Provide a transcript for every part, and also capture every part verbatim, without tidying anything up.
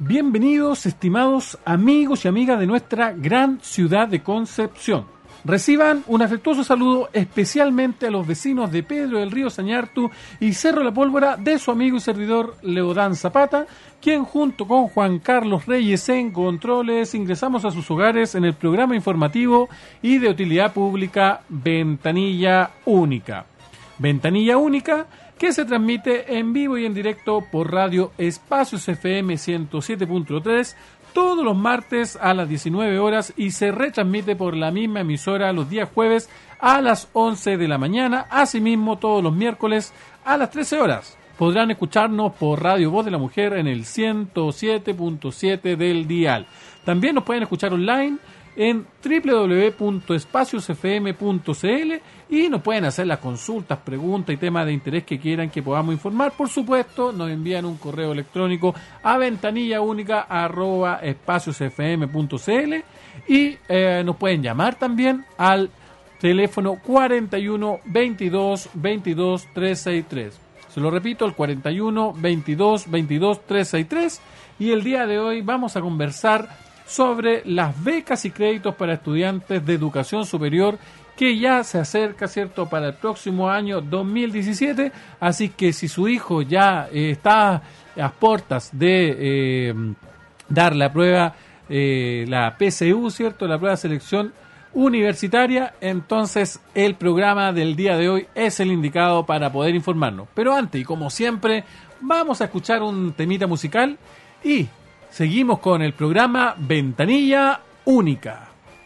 Bienvenidos, estimados amigos y amigas de nuestra gran ciudad de Concepción. Reciban un afectuoso saludo especialmente a los vecinos de Pedro del Río Sañartu y Cerro La Pólvora de su amigo y servidor Leodán Zapata, quien junto con Juan Carlos Reyes en controles ingresamos a sus hogares en el programa informativo y de utilidad pública Ventanilla Única. Ventanilla Única que se transmite en vivo y en directo por Radio Espacios F M ciento siete punto tres todos los martes a las diecinueve horas y se retransmite por la misma emisora los días jueves a las once de la mañana, asimismo todos los miércoles a las trece horas. Podrán escucharnos por Radio Voz de la Mujer en el ciento siete punto siete del dial. También nos pueden escuchar online en doble u doble u doble u punto espacios f m punto c l y nos pueden hacer las consultas, preguntas y temas de interés que quieran que podamos informar. Por supuesto, nos envían un correo electrónico a ventanillaunica arroba espacios f m punto c l y eh, nos pueden llamar también al teléfono cuarenta y uno veintidós veintidós trescientos sesenta y tres. Se lo repito, el cuarenta y uno veintidós veintidós trescientos sesenta y tres, y el día de hoy vamos a conversar sobre las becas y créditos para estudiantes de educación superior que ya se acerca, ¿cierto?, para el próximo año dos mil diecisiete, así que si su hijo ya eh, está a las puertas de eh, dar la prueba, eh, la P S U, ¿cierto?, la prueba de selección universitaria, entonces el programa del día de hoy es el indicado para poder informarnos. Pero antes, y como siempre, vamos a escuchar un temita musical y seguimos con el programa Ventanilla Única.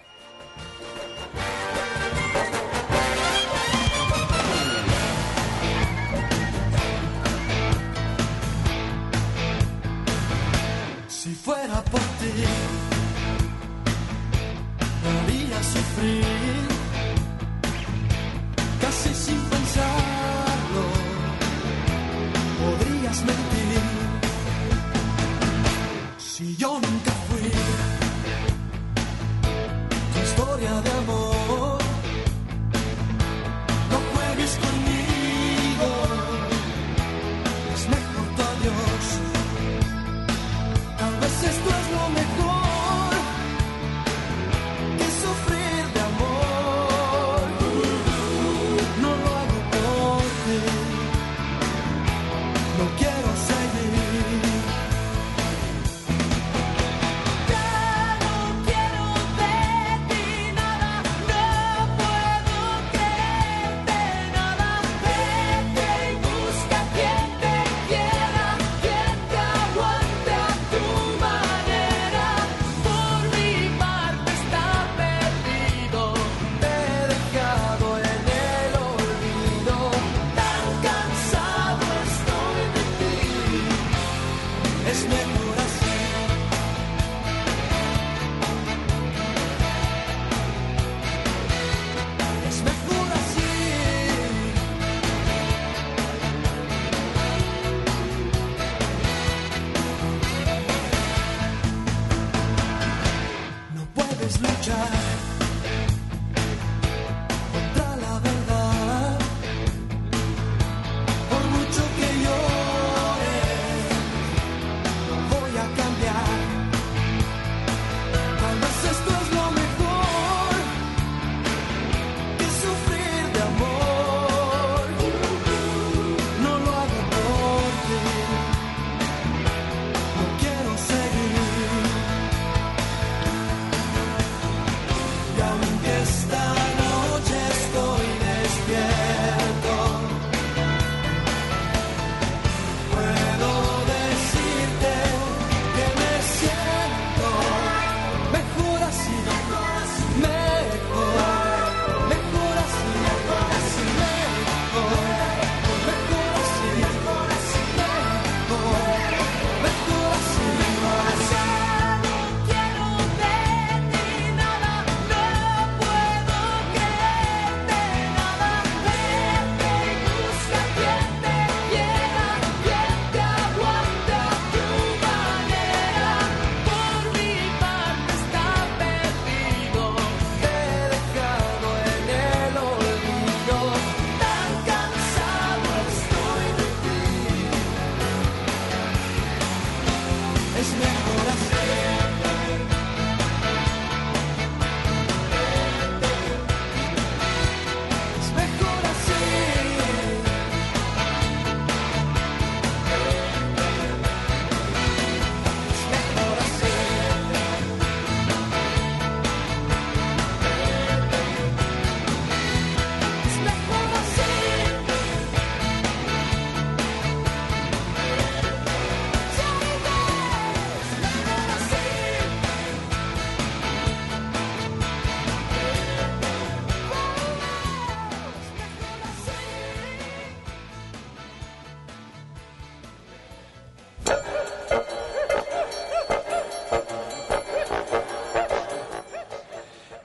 Si fuera por ti, me haría sufrir, casi sin pensarlo, podrías mentir. Si yo nunca fui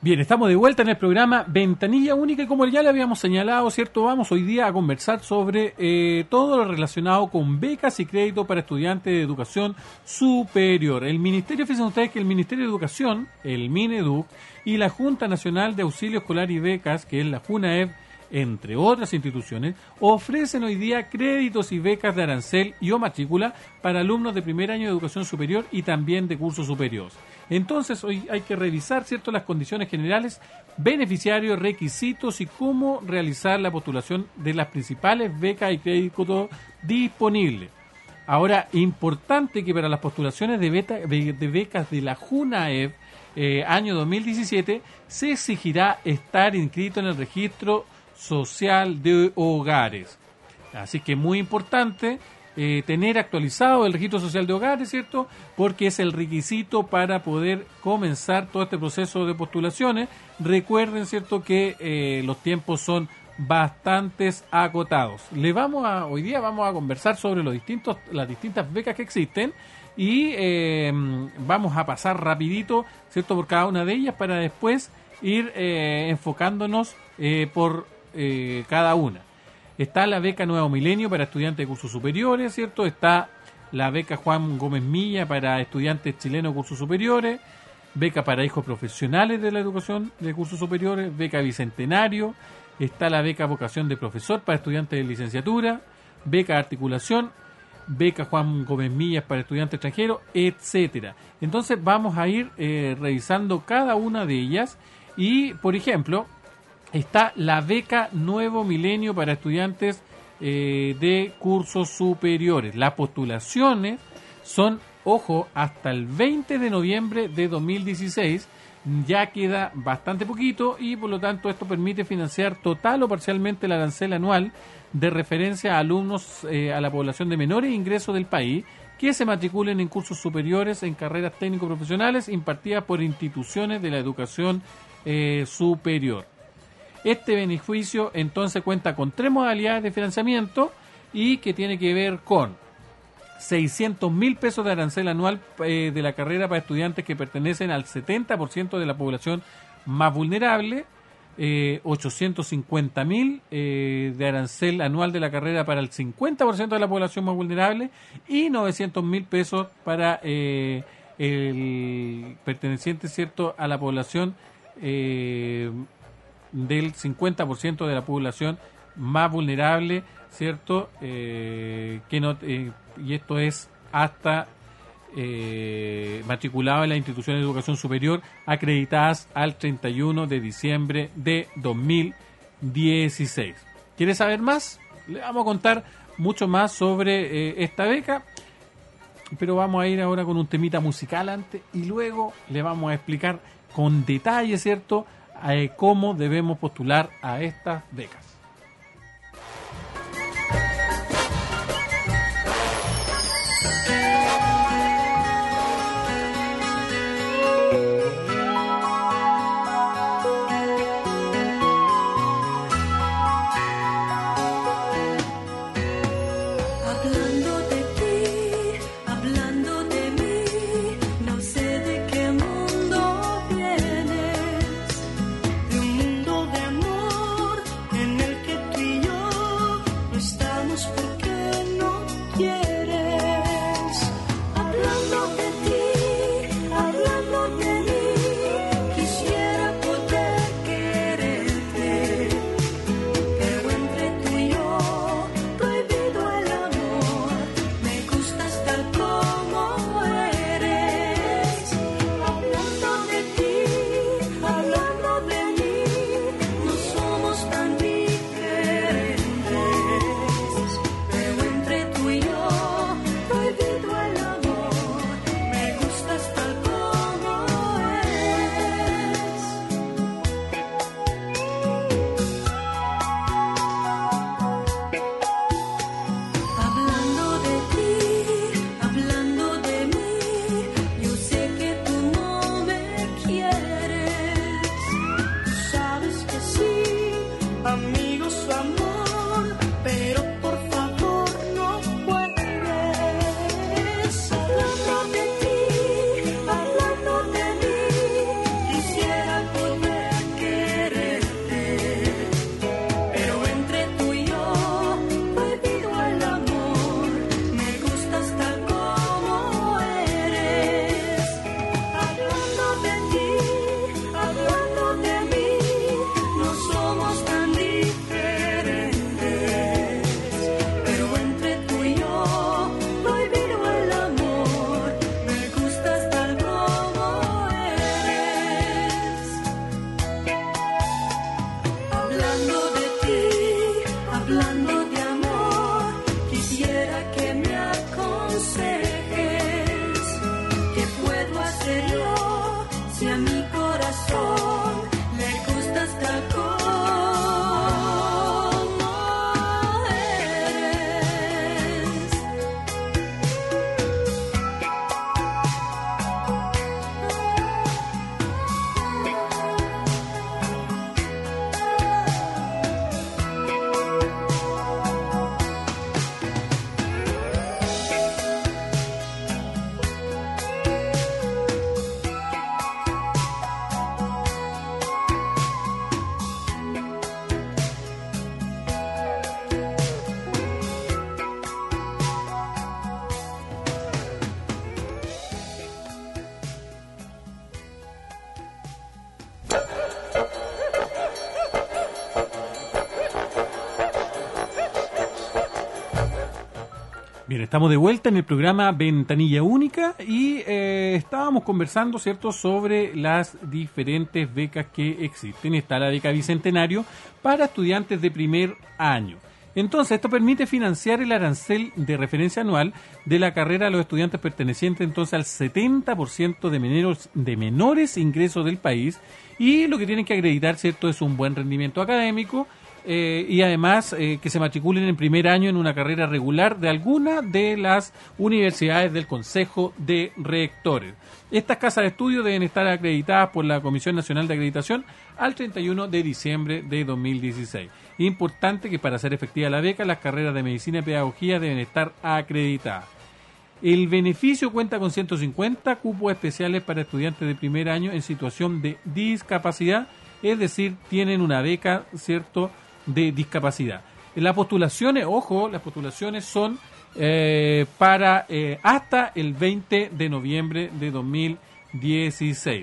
Bien, estamos de vuelta en el programa Ventanilla Única y como ya le habíamos señalado, ¿cierto? Vamos hoy día a conversar sobre eh, todo lo relacionado con becas y crédito para estudiantes de educación superior. El Ministerio, fíjense ustedes que el Ministerio de Educación, el Mineduc, y la Junta Nacional de Auxilio Escolar y Becas, que es la JUNAEB, entre otras instituciones, ofrecen hoy día créditos y becas de arancel y o matrícula para alumnos de primer año de educación superior y también de cursos superiores. Entonces, hoy hay que revisar, ¿cierto?, las condiciones generales, beneficiarios, requisitos y cómo realizar la postulación de las principales becas y créditos disponibles. Ahora, importante que para las postulaciones de, beta, de, de becas de la JUNAEB eh, año dos mil diecisiete se exigirá estar inscrito en el registro social de hogares. Así que muy importante eh, tener actualizado el registro social de hogares, ¿cierto? Porque es el requisito para poder comenzar todo este proceso de postulaciones. Recuerden, ¿cierto?, que eh, los tiempos son bastantes acotados. Le vamos a, hoy día vamos a conversar sobre los distintos, las distintas becas que existen y eh, vamos a pasar rapidito, ¿cierto?, por cada una de ellas para después ir eh, enfocándonos eh, por eh, cada una. Está la beca Nuevo Milenio para estudiantes de cursos superiores, ¿cierto? Está la beca Juan Gómez Milla para estudiantes chilenos de cursos superiores, beca para hijos profesionales de la educación de cursos superiores, beca Bicentenario, está la beca Vocación de Profesor para estudiantes de licenciatura, beca Articulación, beca Juan Gómez Millas para estudiantes extranjeros, etcétera. Entonces vamos a ir eh, revisando cada una de ellas y, por ejemplo, está la beca Nuevo Milenio para estudiantes eh, de cursos superiores. Las postulaciones son, ojo, hasta el veinte de noviembre de dos mil dieciséis. Ya queda bastante poquito y por lo tanto esto permite financiar total o parcialmente el arancel anual de referencia a alumnos eh, a la población de menores ingresos del país que se matriculen en cursos superiores en carreras técnico-profesionales impartidas por instituciones de la educación eh, superior. Este beneficio entonces cuenta con tres modalidades de financiamiento y que tiene que ver con seiscientos mil pesos de arancel anual eh, de la carrera para estudiantes que pertenecen al setenta por ciento de la población más vulnerable, eh, ochocientos cincuenta mil eh, de arancel anual de la carrera para el cincuenta por ciento de la población más vulnerable y novecientos mil pesos para eh, el perteneciente, ¿cierto?, a la población eh, del cincuenta por ciento de la población más vulnerable, ¿cierto? Eh, que no eh, y esto es hasta eh, matriculado en las instituciones de educación superior acreditadas al treinta y uno de diciembre de dos mil dieciséis. ¿Quieres saber más? Le vamos a contar mucho más sobre eh, esta beca, pero vamos a ir ahora con un temita musical antes y luego le vamos a explicar con detalle, ¿cierto?, eh, cómo debemos postular a estas becas. En el hablando de amor, quisiera que me aconsejes. ¿Qué puedo hacer yo si a mi corazón le gustas tal como eres? Bien, estamos de vuelta en el programa Ventanilla Única y eh, estábamos conversando, ¿cierto?, sobre las diferentes becas que existen. Está la beca Bicentenario para estudiantes de primer año. Entonces, esto permite financiar el arancel de referencia anual de la carrera a los estudiantes pertenecientes entonces al setenta por ciento de menores, de menores ingresos del país, y lo que tienen que acreditar, ¿cierto?, es un buen rendimiento académico. Eh, y además eh, que se matriculen en primer año en una carrera regular de alguna de las universidades del Consejo de Rectores. Estas casas de estudio deben estar acreditadas por la Comisión Nacional de Acreditación al treinta y uno de diciembre de dos mil dieciséis. Importante que para hacer efectiva la beca, las carreras de Medicina y Pedagogía deben estar acreditadas. El beneficio cuenta con ciento cincuenta cupos especiales para estudiantes de primer año en situación de discapacidad, es decir, tienen una beca, ¿cierto?, de discapacidad. Las postulaciones, ojo, las postulaciones son eh, para eh, hasta el veinte de noviembre de dos mil dieciséis.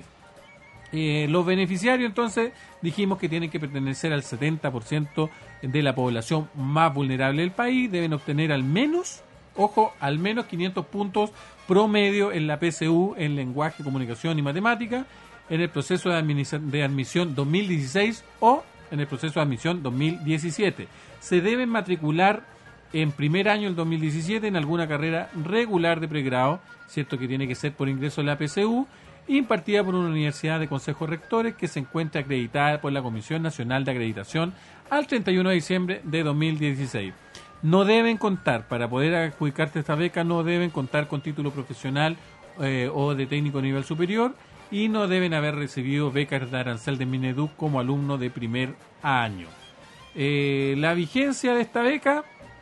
Eh, los beneficiarios, entonces, dijimos que tienen que pertenecer al setenta por ciento de la población más vulnerable del país, deben obtener al menos, ojo, al menos quinientos puntos promedio en la P S U en lenguaje, comunicación y matemática en el proceso de, admis- de admisión dos mil dieciséis o en el proceso de admisión dos mil diecisiete. Se deben matricular en primer año del dos mil diecisiete en alguna carrera regular de pregrado, cierto que tiene que ser por ingreso de la P S U, impartida por una universidad de consejos rectores que se encuentra acreditada por la Comisión Nacional de Acreditación al treinta y uno de diciembre de dos mil dieciséis. No deben contar, para poder adjudicarte esta beca, no deben contar con título profesional eh, o de técnico a nivel superior, y no deben haber recibido becas de arancel de Mineduc como alumno de primer año. Eh, la vigencia de esta beca,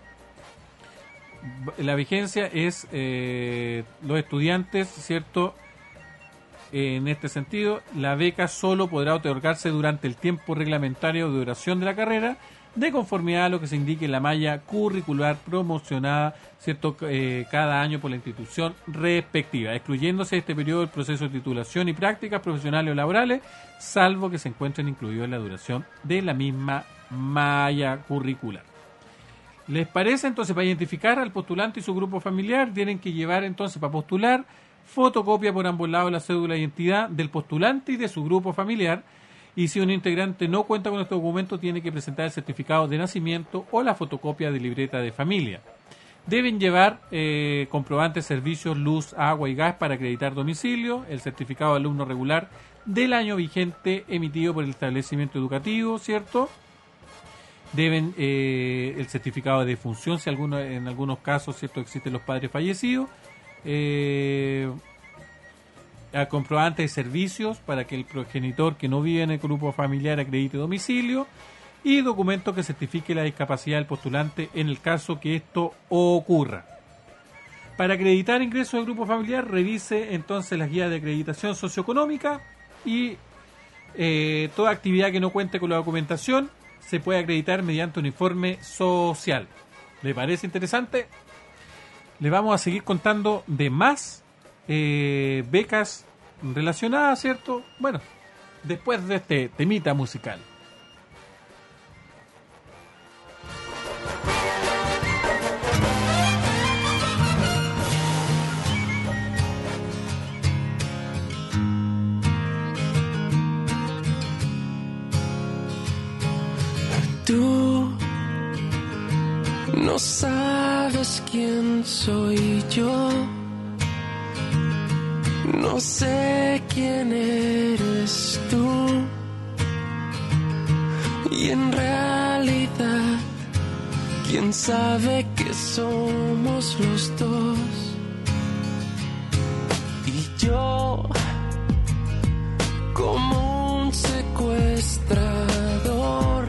la vigencia es eh, los estudiantes, ¿cierto? En este sentido, la beca solo podrá otorgarse durante el tiempo reglamentario de duración de la carrera, de conformidad a lo que se indique en la malla curricular promocionada, ¿cierto?, eh, cada año por la institución respectiva, excluyéndose este periodo del proceso de titulación y prácticas profesionales o laborales, salvo que se encuentren incluidos en la duración de la misma malla curricular. ¿Les parece? Entonces, para identificar al postulante y su grupo familiar, tienen que llevar entonces para postular fotocopia por ambos lados de la cédula de identidad del postulante y de su grupo familiar. Y si un integrante no cuenta con este documento, tiene que presentar el certificado de nacimiento o la fotocopia de libreta de familia. Deben llevar eh, comprobantes de servicios, luz, agua y gas para acreditar domicilio, el certificado de alumno regular del año vigente emitido por el establecimiento educativo, ¿cierto? Deben eh, el certificado de defunción, si alguno, en algunos casos, ¿cierto?, existen los padres fallecidos. Eh, a comprobantes de servicios para que el progenitor que no vive en el grupo familiar acredite domicilio, y documento que certifique la discapacidad del postulante en el caso que esto ocurra. Para acreditar ingresos del grupo familiar, revise entonces las guías de acreditación socioeconómica y eh, toda actividad que no cuente con la documentación se puede acreditar mediante un informe social. ¿Le parece interesante? Le vamos a seguir contando de más eh, becas relacionadas, ¿cierto? Bueno, después de este temita musical. Tú No sabes quién soy yo. No sé quién eres tú. Y en realidad, quién sabe que somos los dos. Y yo, como un secuestrador,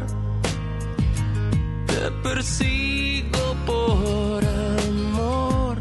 te persigo por amor.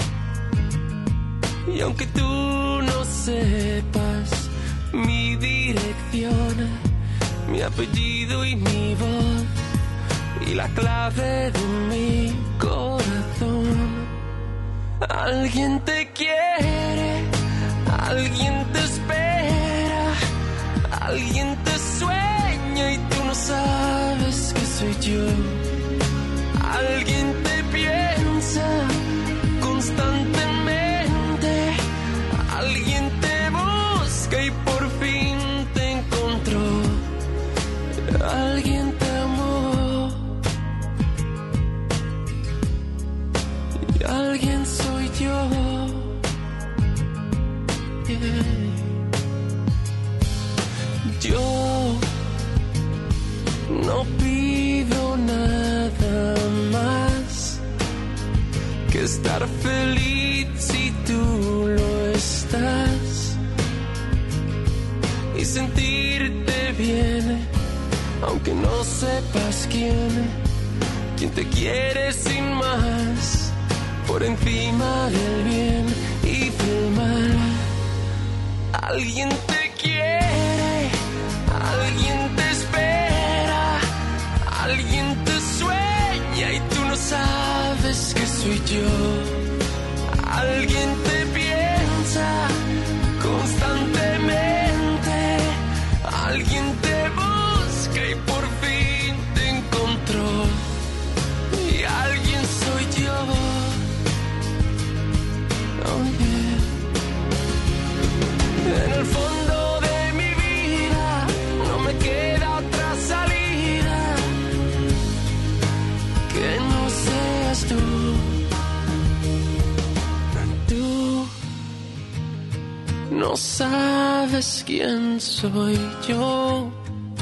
Y aunque tú no sepas mi dirección, mi apellido y mi voz y la clave de mi corazón, alguien te quiere, alguien te espera, alguien te sueña y tú no sabes que soy yo. Alguien te piensa constantemente, alguien te busca y por fin te encontró. Alguien te amó y alguien soy yo. Yeah. Yo no pido nada más que estar feliz si tú lo estás y sentirte bien, aunque no sepas quién, quién te quiere sin más, por encima del bien y del mal. Alguien te quiere, alguien te espera, alguien te sueña y tú no sabes que soy yo. Alguien te piensa constantemente, alguien te busca y por fin te encontró. Y alguien soy yo. Oh, yeah. En el fondo de mi vida no me queda otra salida que no seas tú. Tú no sabes quién soy yo.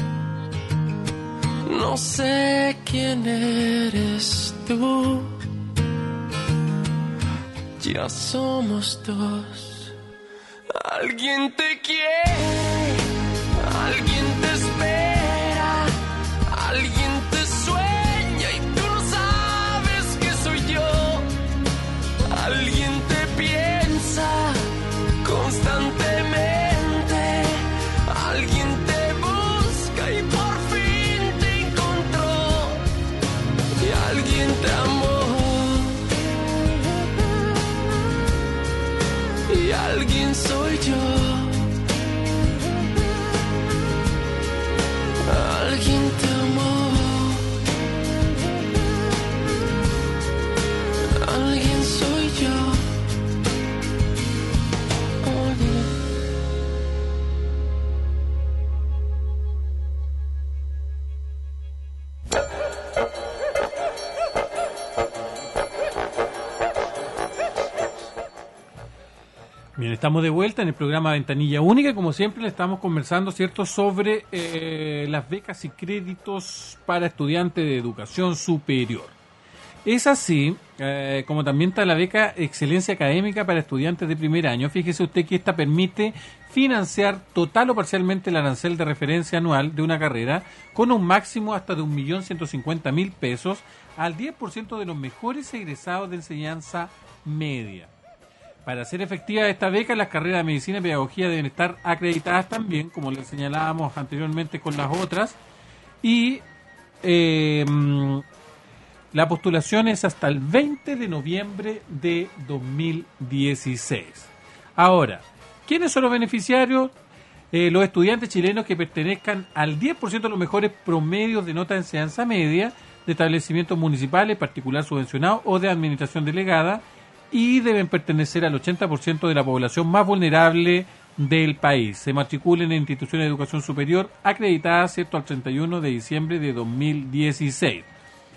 No sé quién eres tú. Ya somos dos. Alguien te quiere, alguien te espera, alguien te sueña y tú no sabes que soy yo. Alguien te piensa constantemente, alguien te busca y por fin te encontró. Y alguien te amó. Y alguien soy yo. Alguien te amó. Alguien soy yo. Oh, yeah. Bien, estamos de vuelta en el programa Ventanilla Única y como siempre le estamos conversando, ¿cierto?, sobre eh, las becas y créditos para estudiantes de educación superior. Es así, eh, como también está la beca Excelencia Académica para estudiantes de primer año. Fíjese usted que esta permite financiar total o parcialmente el arancel de referencia anual de una carrera con un máximo hasta de un millón ciento cincuenta mil pesos al diez por ciento de los mejores egresados de enseñanza media. Para ser efectiva esta beca, las carreras de Medicina y Pedagogía deben estar acreditadas también, como les señalábamos anteriormente con las otras, y eh, la postulación es hasta el veinte de noviembre de dos mil dieciséis. Ahora, ¿quiénes son los beneficiarios? Eh, los estudiantes chilenos que pertenezcan al diez por ciento de los mejores promedios de nota de enseñanza media de establecimientos municipales, particular subvencionado o de administración delegada, y deben pertenecer al ochenta por ciento de la población más vulnerable del país. Se matriculen en instituciones de educación superior acreditadas, ¿cierto?, al treinta y uno de diciembre de dos mil dieciséis.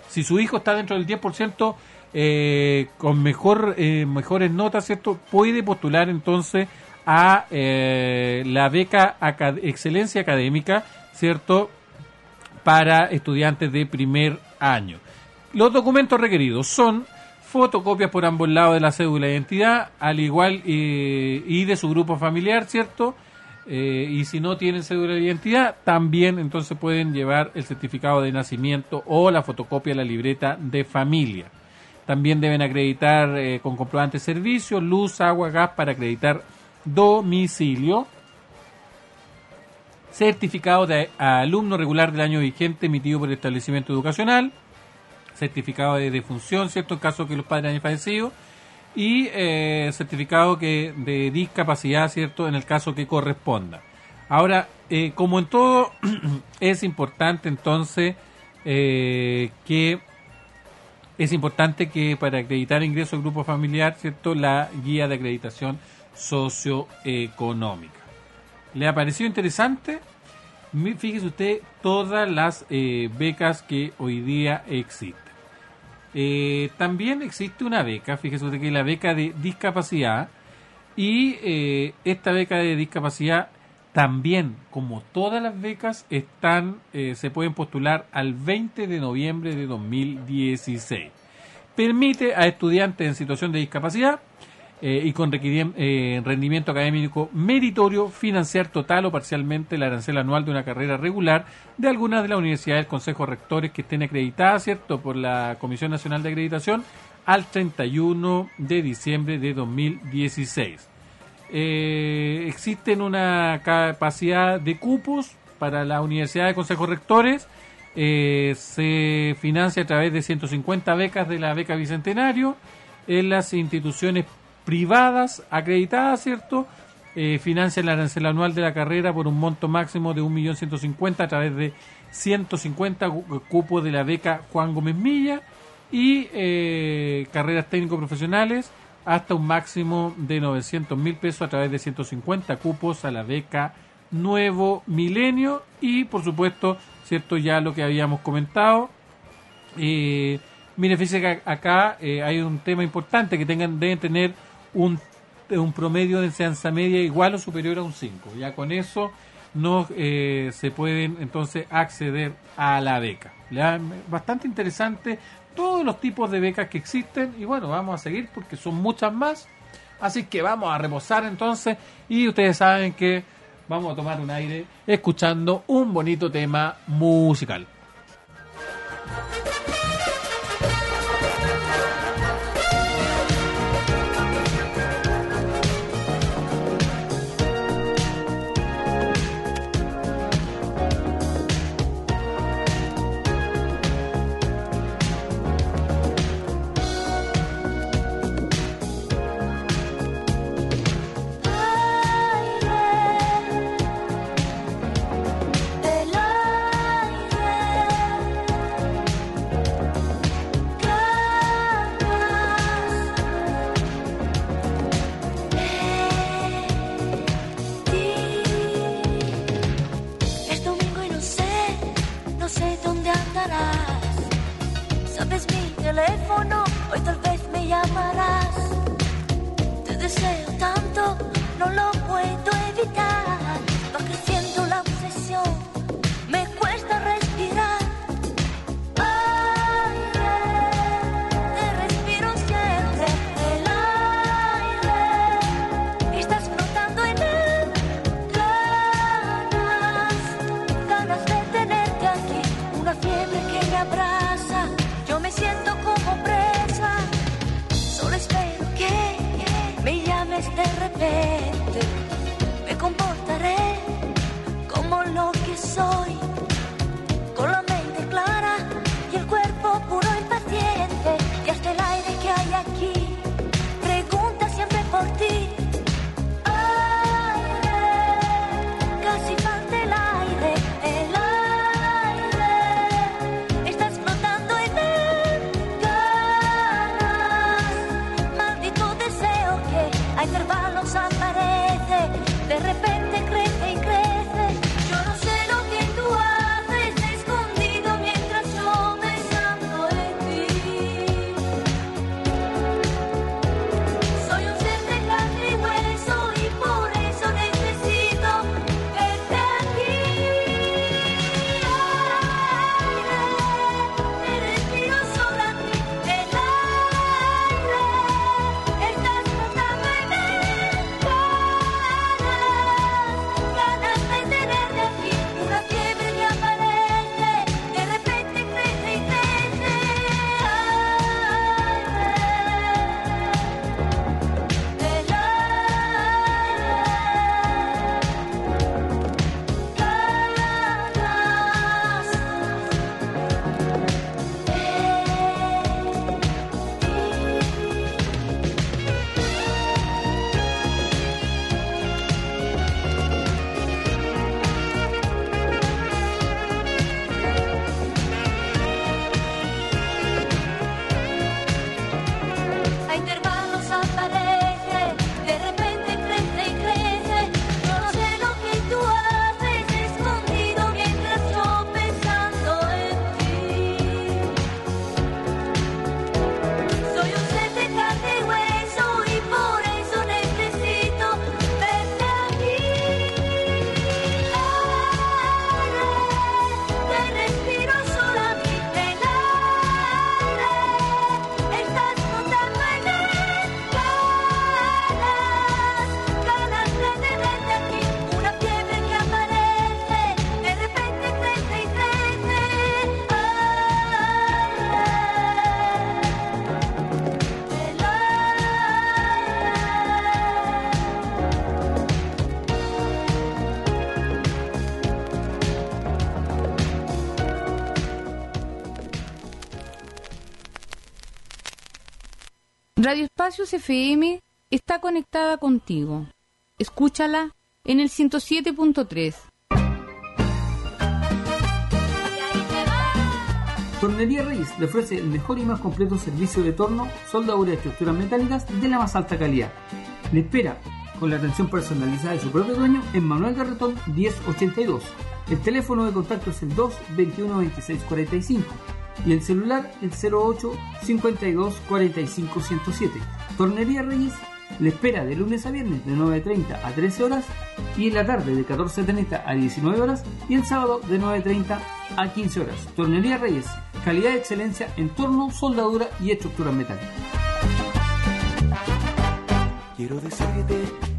Si su hijo está dentro del diez por ciento eh, con mejor eh, mejores notas, ¿cierto? Puede postular entonces a eh, la beca acad- Excelencia Académica, ¿cierto? Para estudiantes de primer año. Los documentos requeridos son fotocopias por ambos lados de la cédula de identidad, al igual eh, y de su grupo familiar, ¿cierto? Eh, y si no tienen cédula de identidad, también entonces pueden llevar el certificado de nacimiento o la fotocopia de la libreta de familia. También deben acreditar eh, con comprobante de servicio, luz, agua, gas para acreditar domicilio. Certificado de alumno regular del año vigente emitido por el establecimiento educacional. Certificado de defunción, ¿cierto? En caso que los padres hayan fallecido. Y eh, certificado que de discapacidad, ¿cierto? En el caso que corresponda. Ahora, eh, como en todo, es importante entonces eh, que es importante que para acreditar ingreso al grupo familiar, ¿cierto? La guía de acreditación socioeconómica. ¿Le ha parecido interesante? Fíjese usted todas las eh, becas que hoy día existen. Eh, también existe una beca, fíjese usted que es la beca de discapacidad, y eh, esta beca de discapacidad también, como todas las becas, están eh, se pueden postular al veinte de noviembre de dos mil dieciséis. Permite a estudiantes en situación de discapacidad eh, y con eh, rendimiento académico meritorio financiar total o parcialmente el arancel anual de una carrera regular de algunas de las universidades del Consejo Rectores que estén acreditadas, ¿cierto?, por la Comisión Nacional de Acreditación al treinta y uno de diciembre de dos mil dieciséis. Eh, existen una capacidad de cupos para la Universidad de Consejos Rectores. Eh, se financia a través de ciento cincuenta becas de la beca Bicentenario en las instituciones privadas acreditadas, ¿cierto? Eh, financian el arancel anual de la carrera por un monto máximo de un millón ciento cincuenta mil a través de ciento cincuenta cupos de la beca Juan Gómez Milla y eh, carreras técnico-profesionales hasta un máximo de novecientos mil pesos a través de ciento cincuenta cupos a la beca Nuevo Milenio y, por supuesto, cierto, ya lo que habíamos comentado. Eh, mire, fíjese que acá eh, hay un tema importante, que tengan deben tener un, un promedio de enseñanza media igual o superior a un cinco. Ya con eso no eh, se pueden entonces acceder a la beca. ¿Ya? Bastante interesante todos los tipos de becas que existen y bueno, vamos a seguir porque son muchas más. Así que vamos a reposar entonces y ustedes saben que vamos a tomar un aire escuchando un bonito tema musical. De repente me comportaré Radio Espacios F M está conectada contigo. Escúchala en el ciento siete punto tres. Tornería Reyes le ofrece el mejor y más completo servicio de torno, soldadura de estructuras metálicas de la más alta calidad. Le espera con la atención personalizada de su propio dueño en Manuel Garretón diez ochenta y dos. El teléfono de contacto es el dos veintiuno veintiséis cuarenta y cinco y el celular el cero ocho cincuenta y dos cuarenta y cinco ciento siete. Tornería Reyes le espera de lunes a viernes de nueve treinta a trece horas y en la tarde de catorce treinta a diecinueve horas y el sábado de nueve treinta a quince horas. Tornería Reyes, calidad y excelencia en torno, soldadura y estructuras metálicas. Quiero decirte.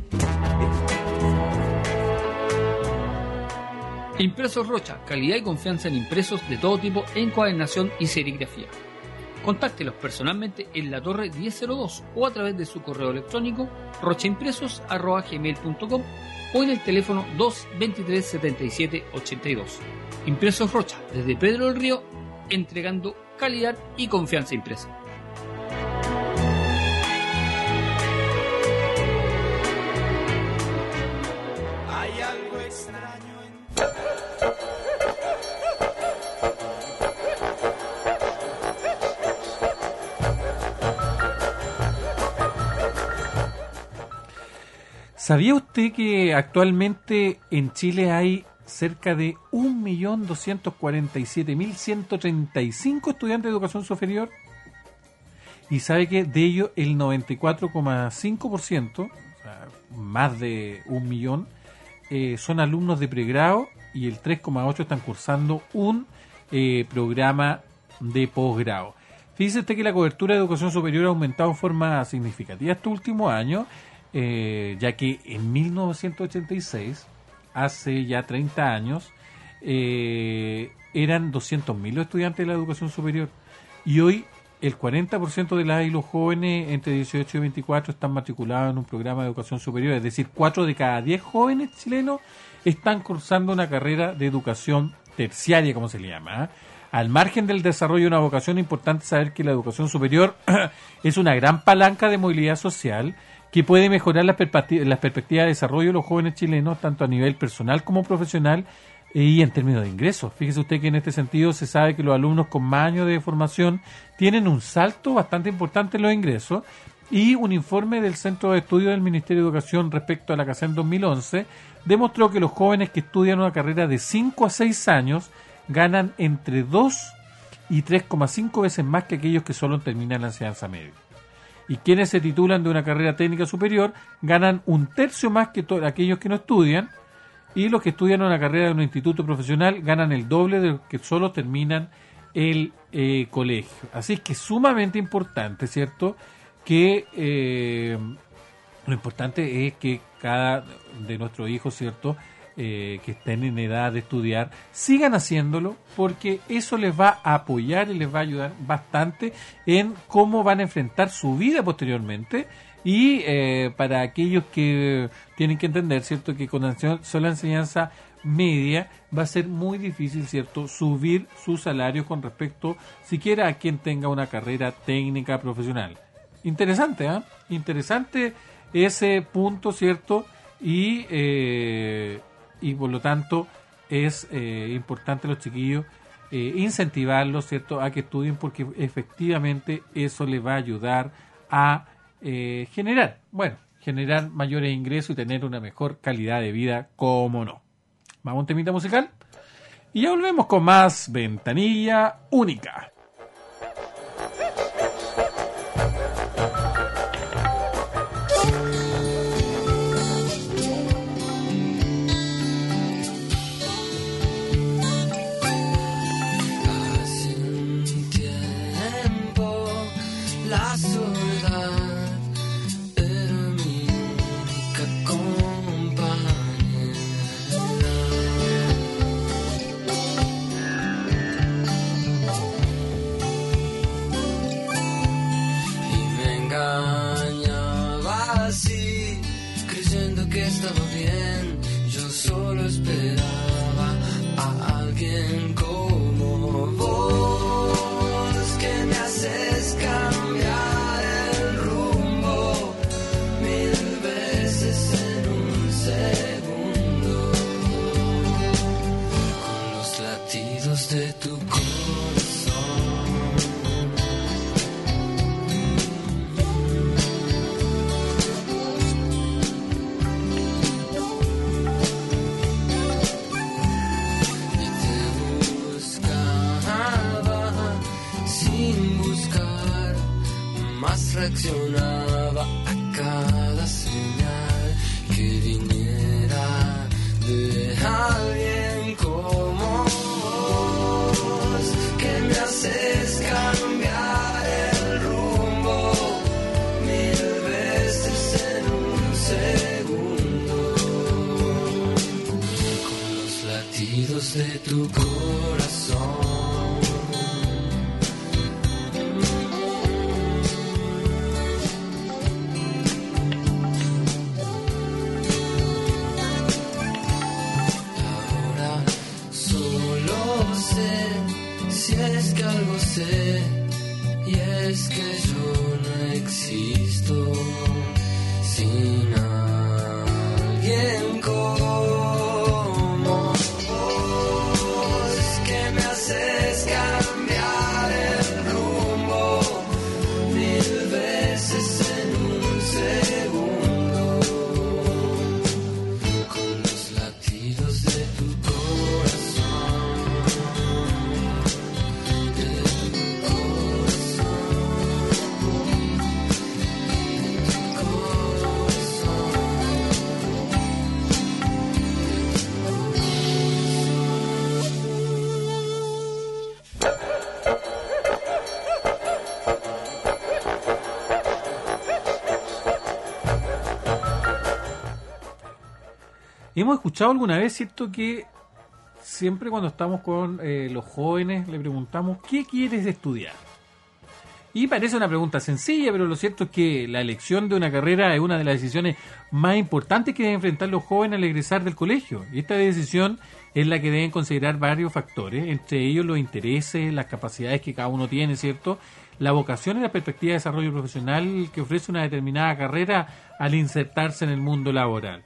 Impresos Rocha, calidad y confianza en impresos de todo tipo, encuadernación y serigrafía. Contáctelos personalmente en la Torre diez cero dos o a través de su correo electrónico rochaimpresos arroba gmail punto com o en el teléfono dos veintitrés setenta y siete ochenta y dos. Impresos Rocha, desde Pedro del Río, entregando calidad y confianza impresa. Hay algo extraño en ¿Sabía usted que actualmente en Chile hay cerca de un millón doscientos cuarenta y siete mil ciento treinta y cinco estudiantes de educación superior? Y sabe que de ellos el noventa y cuatro coma cinco por ciento, o sea, más de un millón, eh, son alumnos de pregrado y el tres coma ocho por ciento están cursando un eh, programa de posgrado. Fíjese usted que la cobertura de educación superior ha aumentado en forma significativa estos últimos años, eh, ya que en mil novecientos ochenta y seis, hace ya treinta años, eh, eran doscientos mil los estudiantes de la educación superior y hoy el cuarenta por ciento de las y los jóvenes entre dieciocho y veinticuatro están matriculados en un programa de educación superior, es decir, cuatro de cada diez jóvenes chilenos están cursando una carrera de educación terciaria, como se le llama, ¿eh? Al margen del desarrollo de una vocación, es importante saber que la educación superior es una gran palanca de movilidad social que puede mejorar las perspectivas las perspectivas de desarrollo de los jóvenes chilenos, tanto a nivel personal como profesional y en términos de ingresos. Fíjese usted que en este sentido se sabe que los alumnos con más años de formación tienen un salto bastante importante en los ingresos, y un informe del Centro de Estudios del Ministerio de Educación respecto a la CACEN dos mil once demostró que los jóvenes que estudian una carrera de cinco a seis años ganan entre dos y tres coma cinco veces más que aquellos que solo terminan la enseñanza media. Y quienes se titulan de una carrera técnica superior ganan un tercio más que to- aquellos que no estudian, y los que estudian una carrera de un instituto profesional ganan el doble de los que solo terminan el eh, colegio. Así que es sumamente importante, ¿cierto?, que eh, lo importante es que cada de nuestros hijos, ¿cierto?, eh, que estén en edad de estudiar, sigan haciéndolo, porque eso les va a apoyar y les va a ayudar bastante en cómo van a enfrentar su vida posteriormente. Y eh, para aquellos que tienen que entender, ¿cierto?, que con la sola enseñanza media va a ser muy difícil, ¿cierto?, subir su salario con respecto siquiera a quien tenga una carrera técnica profesional. Interesante, ¿eh? Interesante ese punto, ¿cierto? Y, eh, y por lo tanto es eh, importante los chiquillos eh, incentivarlos, ¿cierto?, a que estudien, porque efectivamente eso les va a ayudar a eh, generar, bueno, generar mayores ingresos y tener una mejor calidad de vida, cómo no. Vamos a un temita musical y ya volvemos con más Ventanilla Única. Estaba bien, yo solo esperaba a alguien como vos, que me haces cambiar el rumbo. sin buscar, más reaccionaba a cada señal que viniera de alguien como vos, que me haces cambiar el rumbo mil veces en un segundo, con los latidos de tu corazón. Si es que algo sé, y es que yo no existo sin alguien como vos, que me haces cambiar el rumbo mil veces en un segundo, con los latidos de tu corazón. Hemos escuchado alguna vez, ¿cierto?, que siempre cuando estamos con eh, los jóvenes le preguntamos ¿qué quieres estudiar? Y parece una pregunta sencilla, pero lo cierto es que la elección de una carrera es una de las decisiones más importantes que deben enfrentar los jóvenes al egresar del colegio. Y esta decisión es la que deben considerar varios factores, entre ellos los intereses, las capacidades que cada uno tiene, ¿cierto?, la vocación y la perspectiva de desarrollo profesional que ofrece una determinada carrera al insertarse en el mundo laboral.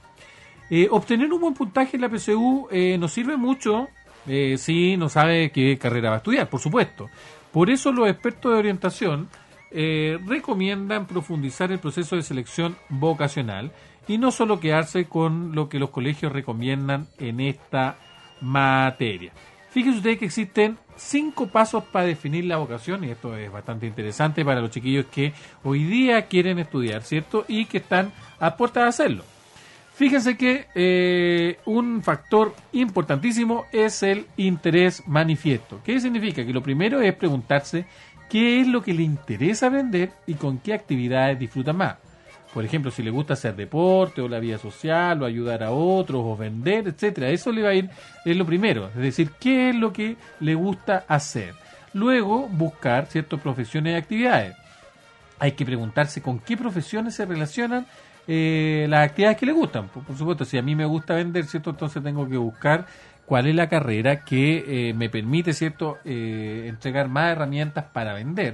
Eh, obtener un buen puntaje en la P S U eh, nos sirve mucho eh, si no sabe qué carrera va a estudiar, por supuesto. Por eso los expertos de orientación eh, recomiendan profundizar el proceso de selección vocacional y no solo quedarse con lo que los colegios recomiendan en esta materia. Fíjense ustedes que existen cinco pasos para definir la vocación, y esto es bastante interesante para los chiquillos que hoy día quieren estudiar, ¿cierto?, y que están a puerta de hacerlo. Fíjense que eh, un factor importantísimo es el interés manifiesto. ¿Qué significa? Que lo primero es preguntarse qué es lo que le interesa aprender y con qué actividades disfruta más. Por ejemplo, si le gusta hacer deporte o la vida social o ayudar a otros o vender, etcétera. Eso le va a ir, es lo primero. Es decir, qué es lo que le gusta hacer. Luego, buscar ciertas profesiones y actividades. Hay que preguntarse con qué profesiones se relacionan Eh, las actividades que le gustan. Por, por supuesto, si a mí me gusta vender, ¿cierto?, entonces tengo que buscar cuál es la carrera que eh, me permite, ¿cierto?, eh, entregar más herramientas para vender.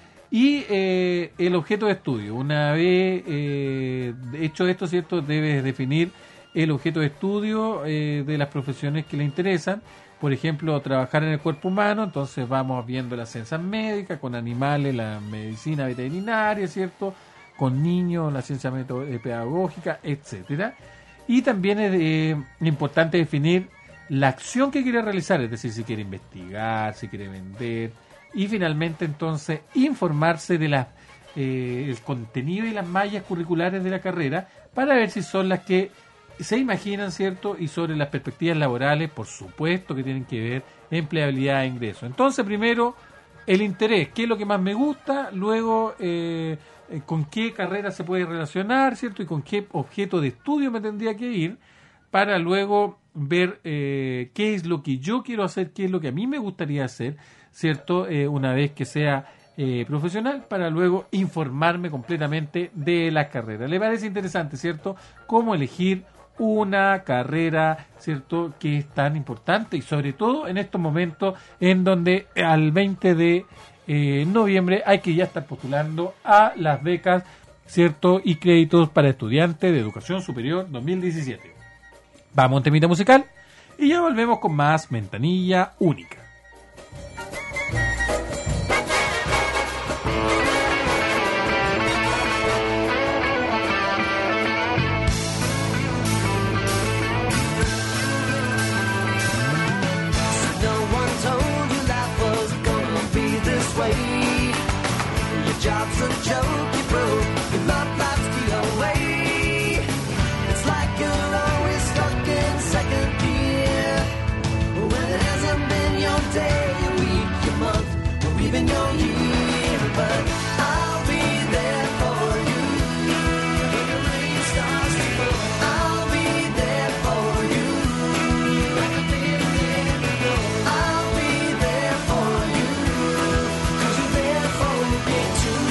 Y eh, el objeto de estudio. Una vez eh, hecho esto, ¿cierto?, debes definir el objeto de estudio eh, de las profesiones que le interesan. Por ejemplo, trabajar en el cuerpo humano, entonces vamos viendo las ciencias médicas, con animales, la medicina veterinaria, ¿cierto?, con niños, la ciencia pedagógica, etcétera. Y también es eh, importante definir la acción que quiere realizar, es decir, si quiere investigar, si quiere vender, y finalmente entonces informarse de la, eh, el contenido y las mallas curriculares de la carrera para ver si son las que se imaginan, ¿cierto?, y sobre las perspectivas laborales, por supuesto, que tienen que ver empleabilidad e ingreso. Entonces, primero, el interés, qué es lo que más me gusta, luego eh, con qué carrera se puede relacionar, ¿cierto?, y con qué objeto de estudio me tendría que ir, para luego ver eh, qué es lo que yo quiero hacer, qué es lo que a mí me gustaría hacer, ¿cierto?, eh, una vez que sea eh, profesional, para luego informarme completamente de la carrera. ¿Le parece interesante, cierto?, cómo elegir una carrera, ¿cierto?, que es tan importante, y sobre todo en estos momentos en donde al veinte de eh, noviembre hay que ya estar postulando a las becas, ¿cierto?, y créditos para estudiantes de educación superior dos mil diecisiete. Vamos a un temita musical y ya volvemos con más Ventanilla Única. No one told you life was gonna be this way. job's a joke, you broke, your love life's the away. It's like you're always stuck in second gear, when it hasn't been your day, your week, your month, or even your year. But I'll be there for you when the rain starts to fall. I'll be there for you like I've been there before. I'll be there for you 'cause you're there for me too.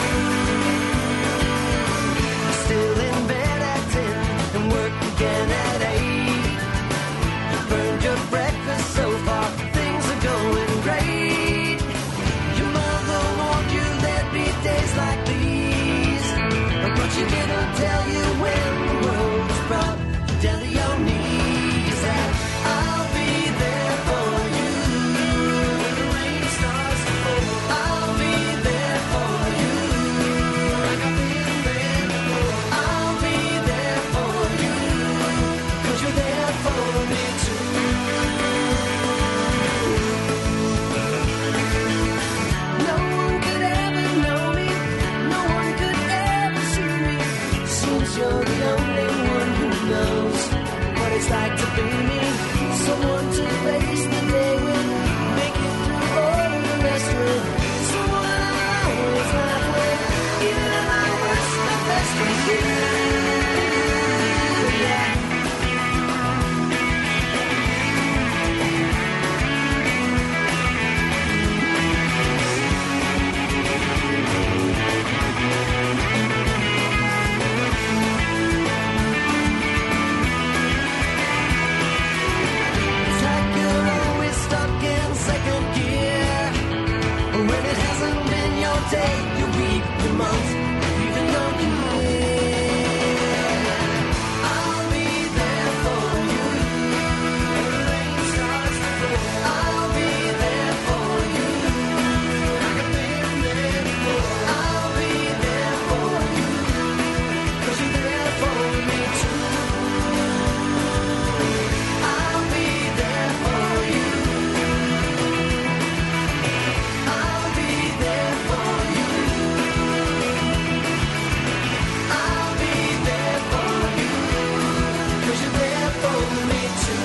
You're still in bed at ten and work again at eight. You burned your breakfast so far, things are going great. Your mother warned you there'd be days like these, but she didn't tell you when the world was brought down to your knees. And I'll be there for you when the rain starts to fall. I'll be there for you like I've been there before. I'll be there for you 'cause you're there for me too. No one could ever know me, no one could ever see me. Seems you're the only one who knows what it's like to be me. Someone to face the day with, make it through all the rest with. Someone I always laugh with, even at my worst, my best with you. Yeah. It's like you're always stuck in second gear, when it hasn't been your day, your week, your month, even your year. I'll be there for you when the rain starts to fall. I'll be there for you like I've been there before. I'll be there for you 'cause you're there for me too. I'll be there for you. I'll be there for you. I'll be there for you 'cause you're there for me too.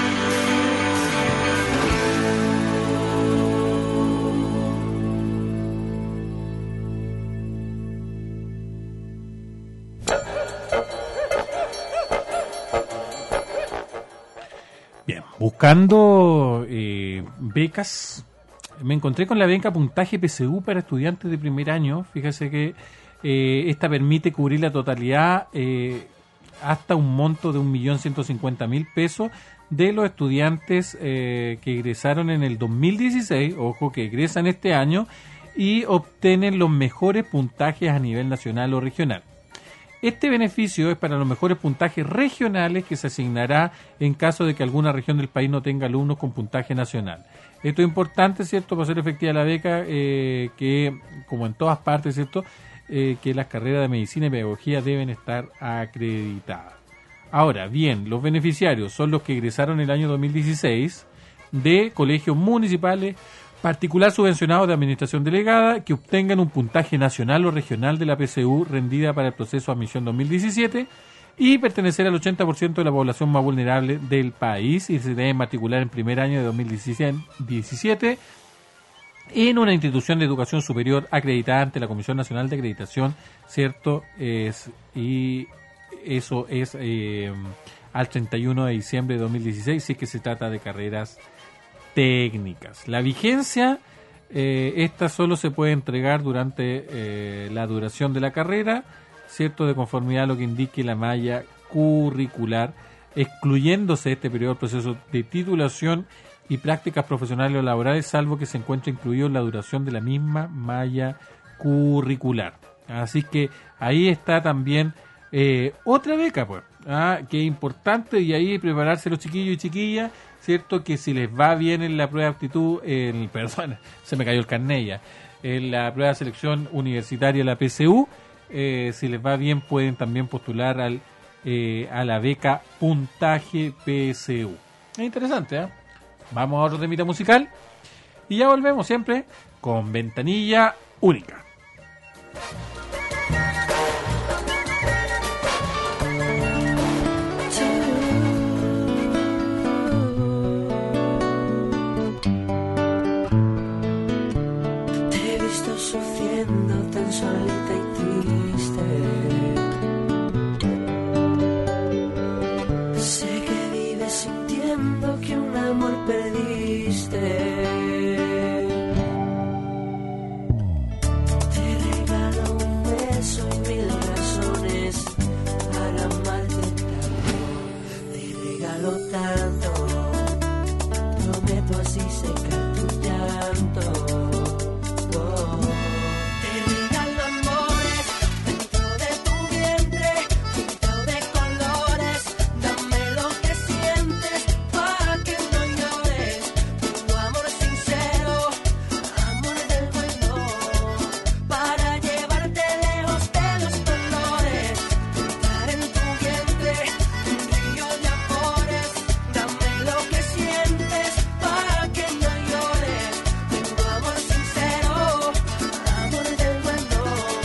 Bien, buscando eh, becas, me encontré con la beca Puntaje P S U para estudiantes de primer año. Fíjese que eh, esta permite cubrir la totalidad eh, hasta un monto de un millón ciento cincuenta mil pesos de los estudiantes eh, que egresaron en el dos mil dieciséis, ojo, que egresan este año y obtienen los mejores puntajes a nivel nacional o regional. Este beneficio es para los mejores puntajes regionales que se asignará en caso de que alguna región del país no tenga alumnos con puntaje nacional. Esto es importante, ¿cierto?, para ser efectiva la beca, eh, que como en todas partes, ¿cierto?, eh, que las carreras de medicina y pedagogía deben estar acreditadas. Ahora, bien, los beneficiarios son los que egresaron el año dos mil dieciséis de colegios municipales, particular subvencionado de administración delegada, que obtengan un puntaje nacional o regional de la P S U rendida para el proceso de admisión dos mil diecisiete y pertenecer al ochenta por ciento de la población más vulnerable del país y se deben matricular en primer año de dos mil diecisiete en una institución de educación superior acreditada ante la Comisión Nacional de Acreditación, ¿cierto? Es, y eso es eh, al treinta y uno de diciembre de dos mil dieciséis, si es que se trata de carreras técnicas. La vigencia, eh, esta solo se puede entregar durante eh, la duración de la carrera, cierto, de conformidad a lo que indique la malla curricular, excluyéndose este periodo del proceso de titulación y prácticas profesionales o laborales, salvo que se encuentre incluido en la duración de la misma malla curricular. Así que ahí está también eh, otra beca, pues, ah, que es importante, y ahí prepararse los chiquillos y chiquillas, cierto, que si les va bien en la prueba de aptitud, en, perdón, se me cayó el carnet ya, en la prueba de selección universitaria, la P S U, eh, si les va bien pueden también postular al eh, a la beca Puntaje P S U. Es interesante, ¿eh? Vamos a otro temita musical y ya volvemos siempre con Ventanilla Única. visto sufriendo tan solita y triste. Sé que vives sintiendo que un amor perdiste. Te regalo un beso y mil razones para amarte tanto. Te regalo tanto, prometo así secar tu llanto. Oh. Te regalo amores dentro de tu vientre, pintado de colores. Dame lo que sientes para que no llores. Tengo amor sincero, amor del bueno, para llevarte lejos de los dolores. Entrar en tu vientre, un río de amores. Dame lo que sientes para que no llores. Tengo amor sincero, amor del bueno.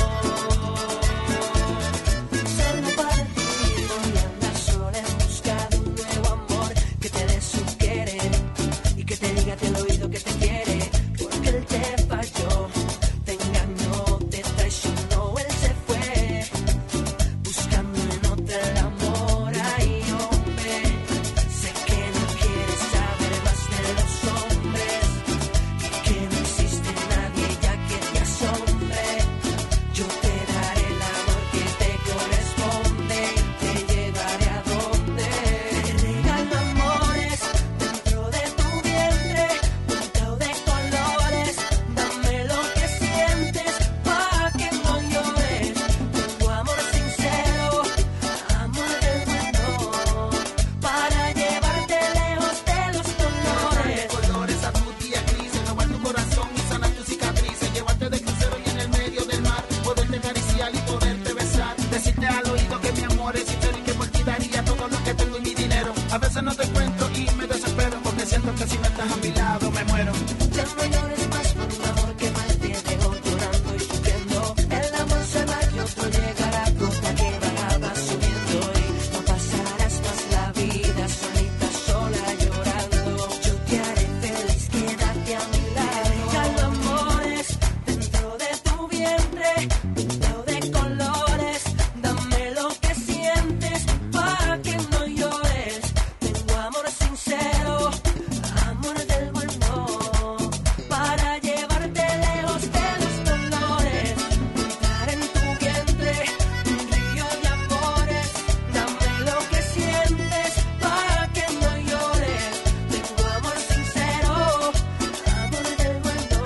Solo para ti voy a andar sola en busca de un nuevo amor que te dé su querer y que te diga al oído que te quiere, porque él te falló, te engañó, te traicionó, él se fue buscando en otra el amor. Ay, hombre, sé que no quieres saber más de los hombres y que no existe nadie ya que te asombre. Yo te daré el amor que te corresponde y te llevaré a donde. Te regalo amores dentro de tu vientre, pintado de colores. Dame lo que sientes para que no llores. Tengo amor sincero, amor del bueno, para llevarte lejos de los dolores. Colores a tu tía crisis, robar tu corazón y sanar tus cicatrices, llevarte de crucero y en el medio del mar, poderte acariciar y poderte besar, decirte al oído que mi amor es sincero y que por ti daría todo lo que tengo y mi dinero. A veces no te encuentro y me desespero, porque siento que si no estás a mi lado me muero. Ya no llores más por un amor que mal te dejó llorando y sufriendo. El amor se va y otro llegará, copa que va subiendo y no pasarás más la vida solita, sola llorando. Yo te haré feliz, quédate a mi lado. Regalo amores dentro de tu vientre, pintado de colores. Dame lo que sientes para que no llores. Tengo amor sincero, amor del bueno, para llevarte lejos de los dolores. Entrar en tu vientre, un río de amores. Dame lo que sientes para que no llores. Tengo amor sincero, amor del bueno.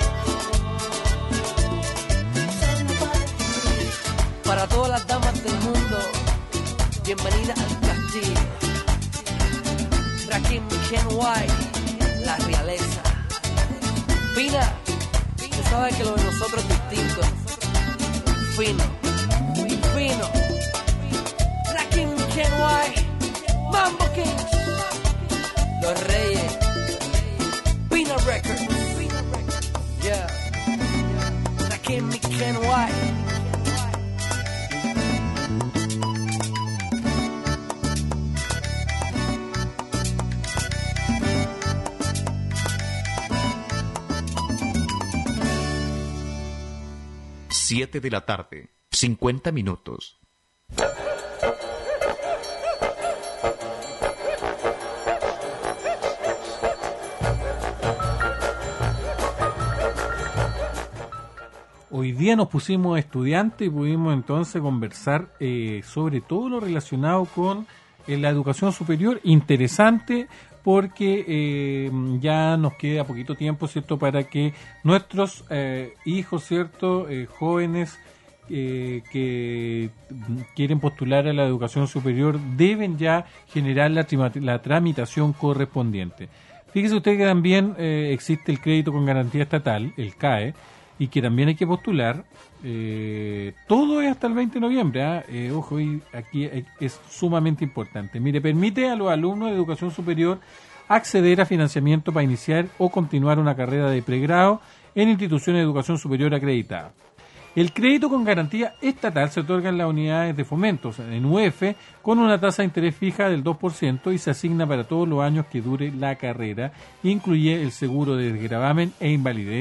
Solo para ti. Para todas las damas del mundo, bienvenida al castillo. Rakim Ken White, la realeza. Pina, tú sabes que lo de nosotros es distinto. Fino, fino. Rakim Ken White, Mambo Kings, los reyes. Pina Records, yeah. Rakim Ken White. siete de la tarde, cincuenta minutos. Hoy día nos pusimos estudiantes y pudimos entonces conversar eh, sobre todo lo relacionado con eh, la educación superior. Interesante porque eh, ya nos queda poquito tiempo, ¿cierto?, para que nuestros eh, hijos, ¿cierto?, eh, jóvenes eh, que quieren postular a la educación superior deben ya generar la, la tramitación correspondiente. Fíjese usted que también eh, existe el crédito con garantía estatal, el C A E, y que también hay que postular. Eh, todo es hasta el veinte de noviembre. ¿eh? Eh, ojo, y aquí es sumamente importante. Mire, permite a los alumnos de educación superior acceder a financiamiento para iniciar o continuar una carrera de pregrado en instituciones de educación superior acreditadas. El crédito con garantía estatal se otorga en las unidades de fomento, en U E F, con una tasa de interés fija del dos por ciento y se asigna para todos los años que dure la carrera. Incluye el seguro de desgravamen e invalidez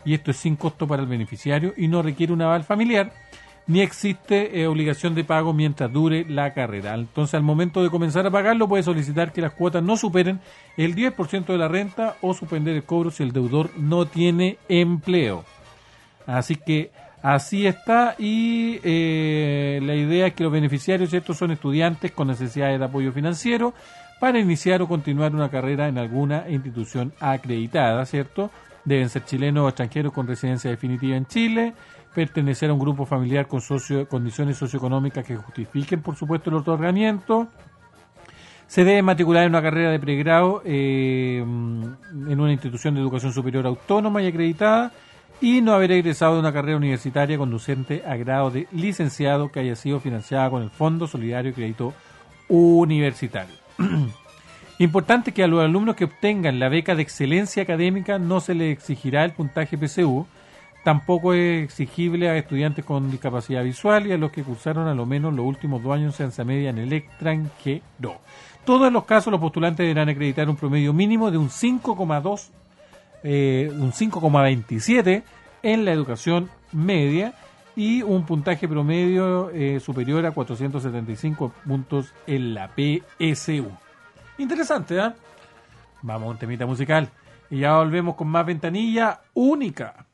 y esto es sin costo para el beneficiario y no requiere un aval familiar, ni existe eh, obligación de pago mientras dure la carrera. Entonces, al momento de comenzar a pagarlo, puede solicitar que las cuotas no superen el diez por ciento de la renta o suspender el cobro si el deudor no tiene empleo. Así que así está, y eh, la idea es que los beneficiarios estos son estudiantes con necesidades de apoyo financiero para iniciar o continuar una carrera en alguna institución acreditada, ¿cierto? Deben ser chilenos o extranjeros con residencia definitiva en Chile, pertenecer a un grupo familiar con socio, condiciones socioeconómicas que justifiquen, por supuesto, el otorgamiento. Se debe matricular en una carrera de pregrado eh, en una institución de educación superior autónoma y acreditada, y no haber egresado de una carrera universitaria conducente a grado de licenciado que haya sido financiada con el Fondo Solidario de Crédito Universitario. Importante que a los alumnos que obtengan la beca de excelencia académica no se les exigirá el puntaje P S U. Tampoco es exigible a estudiantes con discapacidad visual y a los que cursaron a lo menos los últimos dos años de enseñanza media en el extranjero. Todos los casos los postulantes deberán acreditar un promedio mínimo de un cinco coma dos, eh, un cinco coma veintisiete en la educación media y un puntaje promedio eh, superior a cuatrocientos setenta y cinco puntos en la P S U. Interesante, ¿eh? Vamos a un temita musical y ya volvemos con más Ventanilla Única.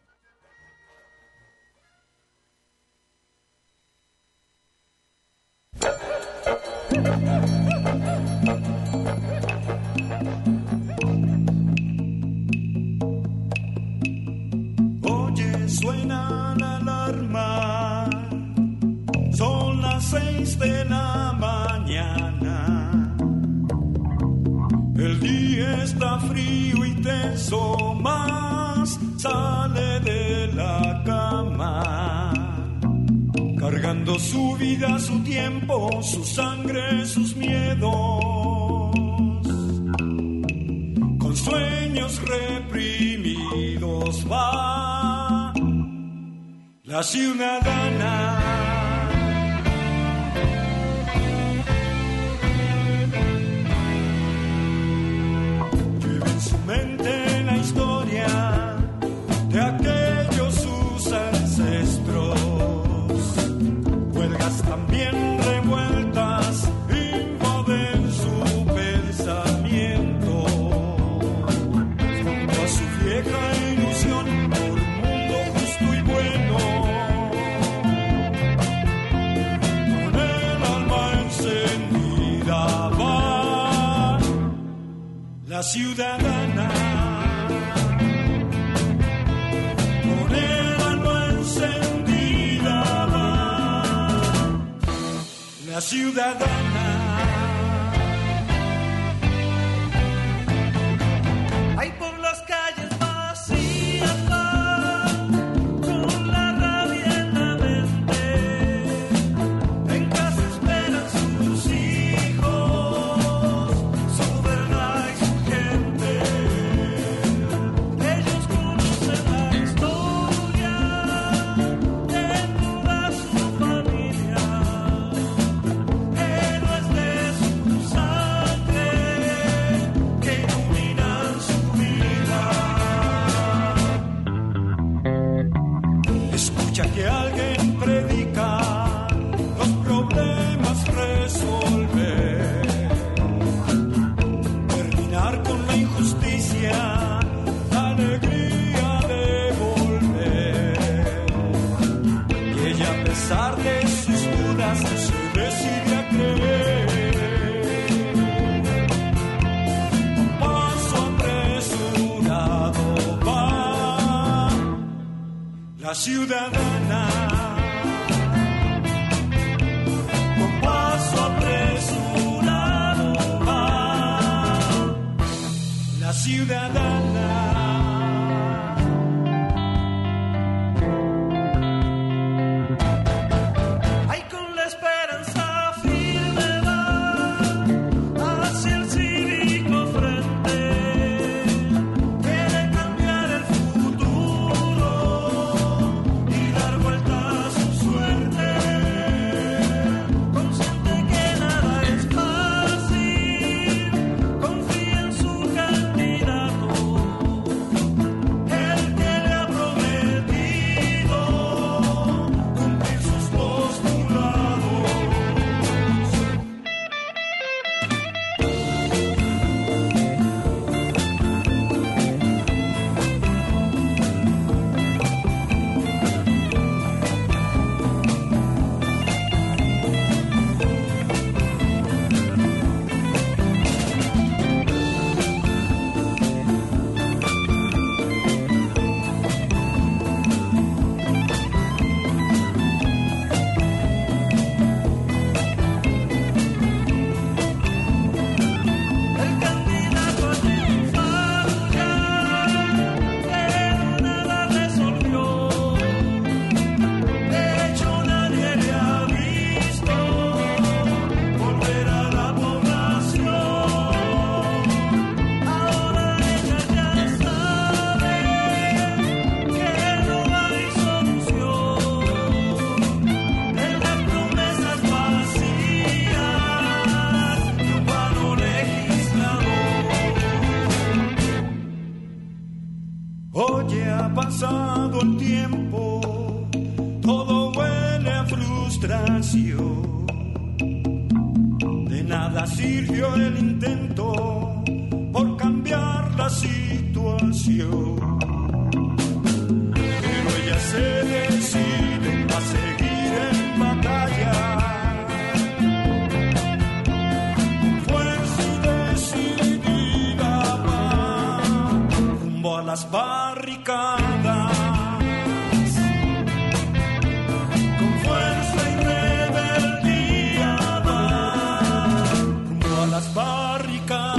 Oye, suena la alarma, son las seis de la mañana. El día está frío y tenso, más sale de la cama, cargando su vida, su tiempo, su sangre, sus miedos, con sueños reprimidos va la ciudadana. Lleva en su mente la historia de aquellos sus ancestros, también revueltas invaden su pensamiento, junto a su vieja ilusión por un mundo justo y bueno, con el alma encendida va la ciudadana, con el alma encendida va la ciudadana. Hay por las calles vacías va, con la rabia en la mente, en casa esperan sus hijos, su verdad y su gente. Ellos conocen la historia de toda su familia, héroes de su sangre que iluminan su vida. Escucha que alguien predica los problemas resolver, terminar con la injusticia, la alegría de volver. Y ella, a pesar de sus dudas, se decide a creer. Un paso apresurado va la ciudadana. Con paso apresurado va la ciudadana. Ay, con la esperanza firme va hacia el cívico frente, quiere cambiar el futuro y dar vuelta a su suerte, consciente que nada es fácil, confía en su candidato. sirvió el intento por cambiar la situación. Pero ella se decide a seguir en batalla. Fuerza y decidida va rumbo a las barricadas. Con fuerza y rebeldía va rumbo a las barricadas.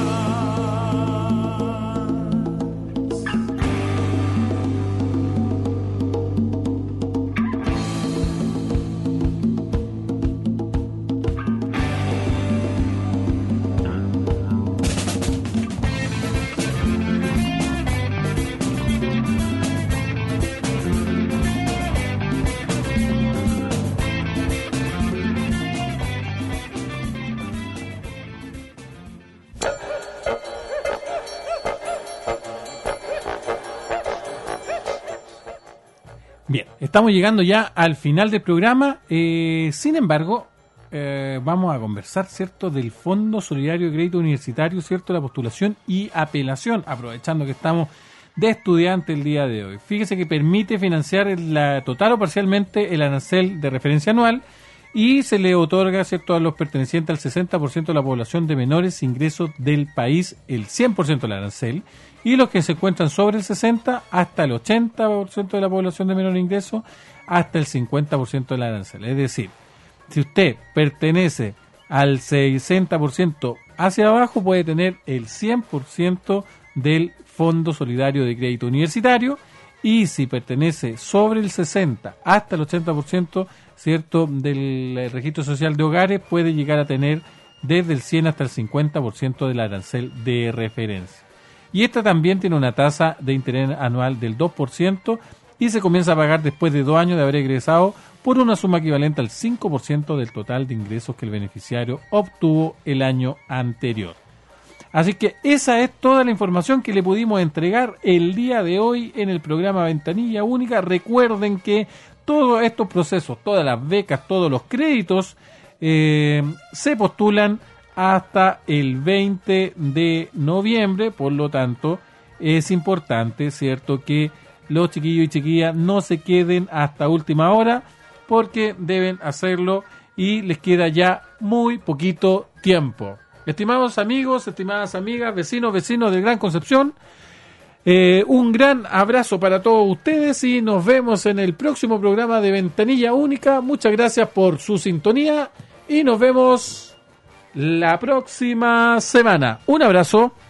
Bien, estamos llegando ya al final del programa. Eh, sin embargo, eh, vamos a conversar, ¿cierto?, del Fondo Solidario de Crédito Universitario, ¿cierto?, la postulación y apelación, aprovechando que estamos de estudiante el día de hoy. Fíjese que permite financiar la total o parcialmente el arancel de referencia anual y se le otorga, ¿cierto?, a los pertenecientes al sesenta por ciento de la población de menores ingresos del país el cien por ciento del arancel, y los que se encuentran sobre el sesenta hasta el ochenta por ciento de la población de menor ingreso hasta el cincuenta por ciento del arancel. Es decir, si usted pertenece al sesenta por ciento hacia abajo, puede tener el cien por ciento del Fondo Solidario de Crédito Universitario, y si pertenece sobre el sesenta hasta el ochenta por ciento, ¿cierto?, del registro social de hogares, puede llegar a tener desde el cien hasta el cincuenta por ciento del arancel de referencia. Y esta también tiene una tasa de interés anual del dos por ciento y se comienza a pagar después de dos años de haber egresado por una suma equivalente al cinco por ciento del total de ingresos que el beneficiario obtuvo el año anterior. Así que esa es toda la información que le pudimos entregar el día de hoy en el programa Ventanilla Única. Recuerden que todos estos procesos, todas las becas, todos los créditos eh, se postulan hasta el veinte de noviembre, por lo tanto es importante, ¿cierto?, que los chiquillos y chiquillas no se queden hasta última hora, porque deben hacerlo y les queda ya muy poquito tiempo. Estimados amigos, estimadas amigas, vecinos, vecinos del Gran Concepción, eh, un gran abrazo para todos ustedes y nos vemos en el próximo programa de Ventanilla Única. Muchas gracias por su sintonía y nos vemos la próxima semana. Un abrazo.